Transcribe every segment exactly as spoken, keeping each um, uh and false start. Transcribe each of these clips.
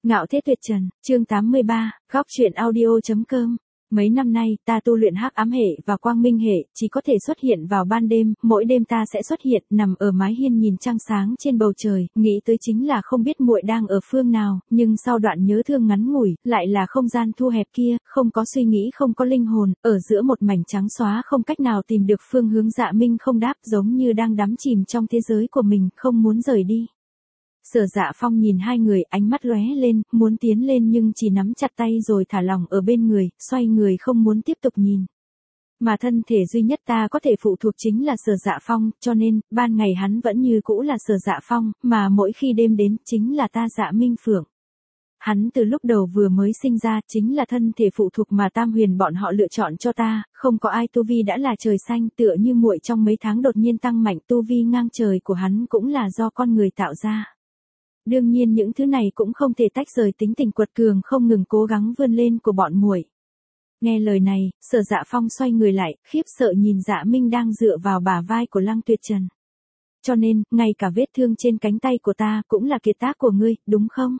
Ngạo Thế Tuyệt Trần, chương tám mươi ba, góc truyện audio.com. Mấy năm nay, ta tu luyện hắc ám hệ và quang minh hệ, chỉ có thể xuất hiện vào ban đêm, mỗi đêm ta sẽ xuất hiện, nằm ở mái hiên nhìn trăng sáng trên bầu trời, nghĩ tới chính là không biết muội đang ở phương nào, nhưng sau đoạn nhớ thương ngắn ngủi, lại là không gian thu hẹp kia, không có suy nghĩ, không có linh hồn, ở giữa một mảnh trắng xóa không cách nào tìm được phương hướng. Dạ Minh không đáp, giống như đang đắm chìm trong thế giới của mình, không muốn rời đi. Sở Dạ Phong nhìn hai người, ánh mắt lóe lên, muốn tiến lên nhưng chỉ nắm chặt tay rồi thả lỏng ở bên người, xoay người không muốn tiếp tục nhìn. Mà thân thể duy nhất ta có thể phụ thuộc chính là Sở Dạ Phong, cho nên, ban ngày hắn vẫn như cũ là Sở Dạ Phong, mà mỗi khi đêm đến, chính là ta Dạ Minh Phượng. Hắn từ lúc đầu vừa mới sinh ra, chính là thân thể phụ thuộc mà Tam Huyền bọn họ lựa chọn cho ta, không có ai tu vi đã là trời xanh, tựa như muội trong mấy tháng đột nhiên tăng mạnh, tu vi ngang trời của hắn cũng là do con người tạo ra. Đương nhiên những thứ này cũng không thể tách rời tính tình quật cường không ngừng cố gắng vươn lên của bọn muội. Nghe lời này, Sở Dạ Phong xoay người lại, khiếp sợ nhìn Dạ Minh đang dựa vào bả vai của Lăng Tuyệt Trần. Cho nên, ngay cả vết thương trên cánh tay của ta cũng là kiệt tác của ngươi, đúng không?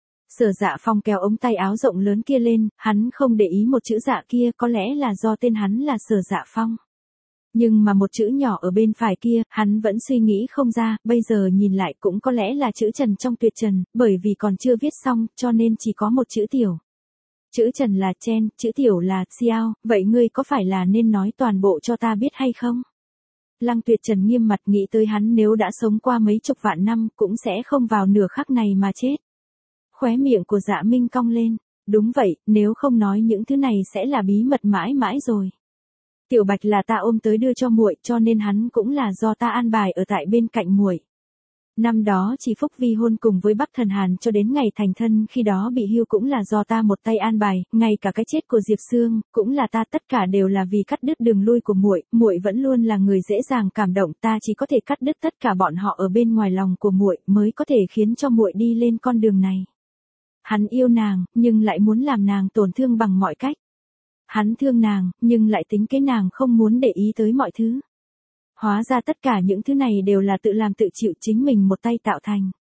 Sở Dạ Phong kéo ống tay áo rộng lớn kia lên, hắn không để ý một chữ dạ kia, có lẽ là do tên hắn là Sở Dạ Phong. Nhưng mà một chữ nhỏ ở bên phải kia, hắn vẫn suy nghĩ không ra, bây giờ nhìn lại cũng có lẽ là chữ Trần trong Tuyệt Trần, bởi vì còn chưa viết xong, cho nên chỉ có một chữ tiểu. Chữ Trần là Chen, chữ tiểu là Xiao, vậy ngươi có phải là nên nói toàn bộ cho ta biết hay không? Lăng Tuyệt Trần nghiêm mặt nghĩ tới hắn nếu đã sống qua mấy chục vạn năm, cũng sẽ không vào nửa khắc này mà chết. Khóe miệng của Dạ Minh cong lên, đúng vậy, nếu không nói những thứ này sẽ là bí mật mãi mãi rồi. Tiểu Bạch là ta ôm tới đưa cho muội, cho nên hắn cũng là do ta an bài ở tại bên cạnh muội. Năm đó chỉ Phúc vi hôn cùng với Bắc Thần Hàn cho đến ngày thành thân, khi đó bị hưu cũng là do ta một tay an bài, ngay cả cái chết của Diệp Sương cũng là ta, tất cả đều là vì cắt đứt đường lui của muội, muội vẫn luôn là người dễ dàng cảm động, ta chỉ có thể cắt đứt tất cả bọn họ ở bên ngoài lòng của muội, mới có thể khiến cho muội đi lên con đường này. Hắn yêu nàng, nhưng lại muốn làm nàng tổn thương bằng mọi cách. Hắn thương nàng, nhưng lại tính kế nàng không muốn để ý tới mọi thứ. Hóa ra tất cả những thứ này đều là tự làm tự chịu, chính mình một tay tạo thành.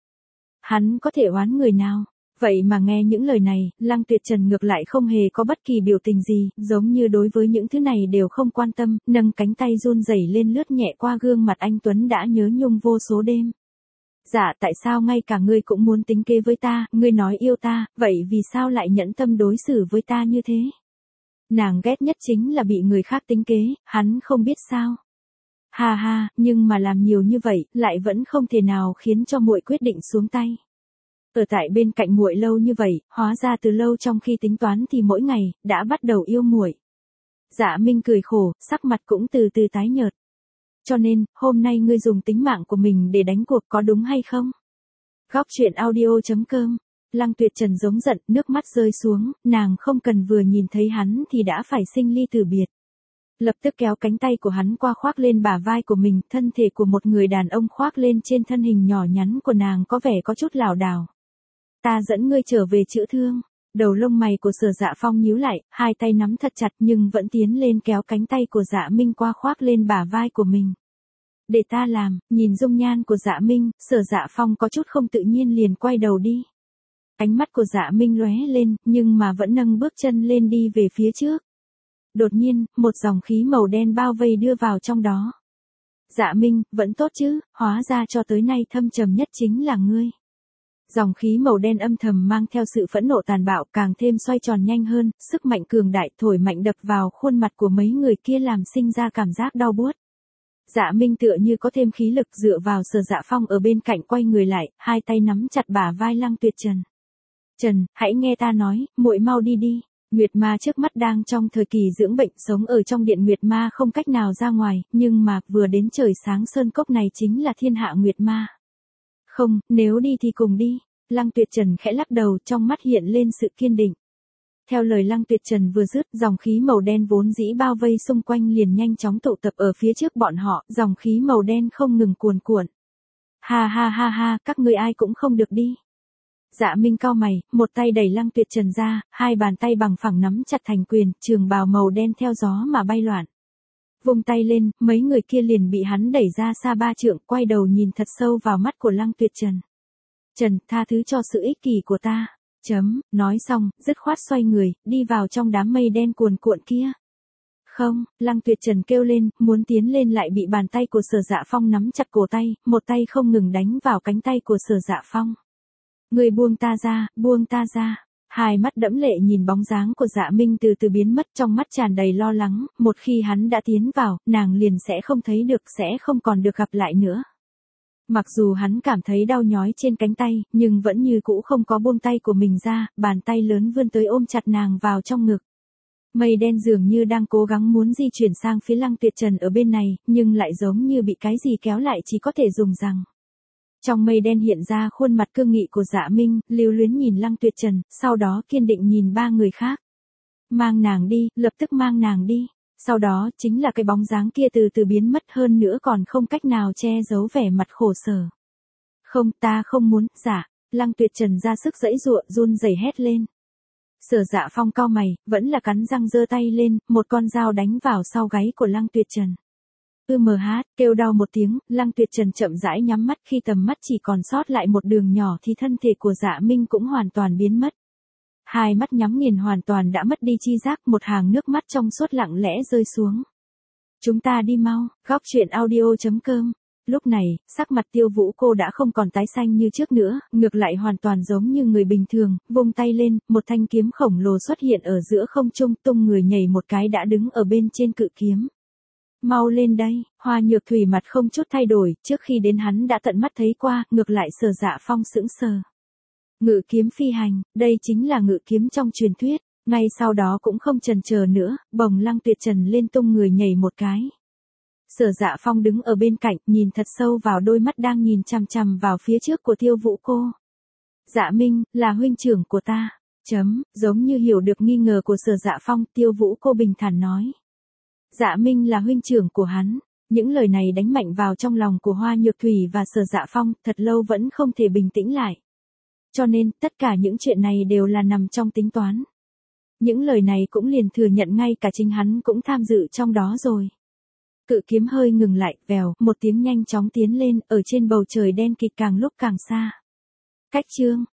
Hắn có thể oán người nào? Vậy mà nghe những lời này, Lăng Tuyệt Trần ngược lại không hề có bất kỳ biểu tình gì, giống như đối với những thứ này đều không quan tâm, nâng cánh tay run rẩy lên lướt nhẹ qua gương mặt anh tuấn đã nhớ nhung vô số đêm. Dạ, tại sao ngay cả ngươi cũng muốn tính kế với ta, ngươi nói yêu ta, vậy vì sao lại nhẫn tâm đối xử với ta như thế? Nàng ghét nhất chính là bị người khác tính kế, hắn không biết sao. Ha ha, nhưng mà làm nhiều như vậy, lại vẫn không thể nào khiến cho muội quyết định xuống tay. Ở tại bên cạnh muội lâu như vậy, hóa ra từ lâu trong khi tính toán thì mỗi ngày, đã bắt đầu yêu muội. Dạ Minh cười khổ, sắc mặt cũng từ từ tái nhợt. Cho nên, hôm nay ngươi dùng tính mạng của mình để đánh cuộc có đúng hay không? Góc truyện audio.com. Lăng Tuyệt Trần giống giận, nước mắt rơi xuống, nàng không cần vừa nhìn thấy hắn thì đã phải sinh ly tử biệt. Lập tức kéo cánh tay của hắn qua khoác lên bả vai của mình, thân thể của một người đàn ông khoác lên trên thân hình nhỏ nhắn của nàng có vẻ có chút lảo đảo. Ta dẫn ngươi trở về chữa thương. Đầu lông mày của Sở Dạ Phong nhíu lại, hai tay nắm thật chặt nhưng vẫn tiến lên kéo cánh tay của Dạ Minh qua khoác lên bả vai của mình. Để ta làm, nhìn dung nhan của Dạ Minh, Sở Dạ Phong có chút không tự nhiên liền quay đầu đi. Ánh mắt của Dạ Minh lóe lên, nhưng mà vẫn nâng bước chân lên đi về phía trước. Đột nhiên, một dòng khí màu đen bao vây đưa vào trong đó. Dạ Minh, vẫn tốt chứ, hóa ra cho tới nay thâm trầm nhất chính là ngươi. Dòng khí màu đen âm thầm mang theo sự phẫn nộ tàn bạo, càng thêm xoay tròn nhanh hơn, sức mạnh cường đại thổi mạnh đập vào khuôn mặt của mấy người kia làm sinh ra cảm giác đau buốt. Dạ Minh tựa như có thêm khí lực dựa vào Sở Dạ Phong ở bên cạnh quay người lại, hai tay nắm chặt bả vai Lăng Tuyệt Trần. Trần, hãy nghe ta nói, muội mau đi đi. Nguyệt Ma trước mắt đang trong thời kỳ dưỡng bệnh, sống ở trong điện Nguyệt Ma không cách nào ra ngoài, nhưng mà vừa đến trời sáng sơn cốc này chính là thiên hạ Nguyệt Ma. Không, nếu đi thì cùng đi. Lăng Tuyệt Trần khẽ lắc đầu, trong mắt hiện lên sự kiên định. Theo lời Lăng Tuyệt Trần vừa dứt, dòng khí màu đen vốn dĩ bao vây xung quanh liền nhanh chóng tụ tập ở phía trước bọn họ, dòng khí màu đen không ngừng cuồn cuộn. Ha ha ha ha, các ngươi ai cũng không được đi. Dạ Minh cau mày, một tay đẩy Lăng Tuyệt Trần ra, hai bàn tay bằng phẳng nắm chặt thành quyền, trường bào màu đen theo gió mà bay loạn. Vung tay lên, mấy người kia liền bị hắn đẩy ra xa ba trượng, quay đầu nhìn thật sâu vào mắt của Lăng Tuyệt Trần. Trần, tha thứ cho sự ích kỷ của ta. Chấm, nói xong, dứt khoát xoay người, đi vào trong đám mây đen cuồn cuộn kia. Không, Lăng Tuyệt Trần kêu lên, muốn tiến lên lại bị bàn tay của Sở Dạ Phong nắm chặt cổ tay, một tay không ngừng đánh vào cánh tay của Sở Dạ Phong. Người buông ta ra, buông ta ra. Hai mắt đẫm lệ nhìn bóng dáng của Dạ Minh từ từ biến mất, trong mắt tràn đầy lo lắng, một khi hắn đã tiến vào, nàng liền sẽ không thấy được, sẽ không còn được gặp lại nữa. Mặc dù hắn cảm thấy đau nhói trên cánh tay, nhưng vẫn như cũ không có buông tay của mình ra, bàn tay lớn vươn tới ôm chặt nàng vào trong ngực. Mây đen dường như đang cố gắng muốn di chuyển sang phía Lăng Tuyệt Trần ở bên này, nhưng lại giống như bị cái gì kéo lại, chỉ có thể dùng rằng. Trong mây đen hiện ra khuôn mặt cương nghị của Dạ Minh, lưu luyến nhìn Lăng Tuyệt Trần, sau đó kiên định nhìn ba người khác. Mang nàng đi, lập tức mang nàng đi. Sau đó, chính là cái bóng dáng kia từ từ biến mất, hơn nữa còn không cách nào che giấu vẻ mặt khổ sở. Không, ta không muốn, dạ. Lăng Tuyệt Trần ra sức giãy giụa, run rẩy hét lên. Sở Dạ Phong cau mày, vẫn là cắn răng giơ tay lên, một con dao đánh vào sau gáy của Lăng Tuyệt Trần. Ư mờ hát, kêu đau một tiếng, Lăng Tuyệt Trần chậm rãi nhắm mắt, khi tầm mắt chỉ còn sót lại một đường nhỏ thì thân thể của Dạ Minh cũng hoàn toàn biến mất. Hai mắt nhắm nghiền hoàn toàn đã mất đi chi giác, một hàng nước mắt trong suốt lặng lẽ rơi xuống. Chúng ta đi mau, góc truyện audio chấm com. Lúc này, sắc mặt Tiêu Vũ cô đã không còn tái xanh như trước nữa, ngược lại hoàn toàn giống như người bình thường, vung tay lên, một thanh kiếm khổng lồ xuất hiện ở giữa không trung, tung người nhảy một cái đã đứng ở bên trên cự kiếm. Mau lên đây, Hoa Nhược Thủy mặt không chút thay đổi, trước khi đến hắn đã tận mắt thấy qua, ngược lại Sở Dạ Phong sững sờ. Ngự kiếm phi hành, đây chính là ngự kiếm trong truyền thuyết, ngay sau đó cũng không chần chờ nữa, bồng Lăng Tuyệt Trần lên tung người nhảy một cái. Sở Dạ Phong đứng ở bên cạnh, nhìn thật sâu vào đôi mắt đang nhìn chằm chằm vào phía trước của Tiêu Vũ cô. Dạ Minh, là huynh trưởng của ta. Chấm, giống như hiểu được nghi ngờ của Sở Dạ Phong, Tiêu Vũ cô bình thản nói. Dạ Minh là huynh trưởng của hắn. Những lời này đánh mạnh vào trong lòng của Hoa Nhược Thủy và Sở Dạ Phong, thật lâu vẫn không thể bình tĩnh lại. Cho nên, tất cả những chuyện này đều là nằm trong tính toán. Những lời này cũng liền thừa nhận ngay cả chính hắn cũng tham dự trong đó rồi. Cự kiếm hơi ngừng lại, vèo, một tiếng nhanh chóng tiến lên, ở trên bầu trời đen kịt càng lúc càng xa. Cách chương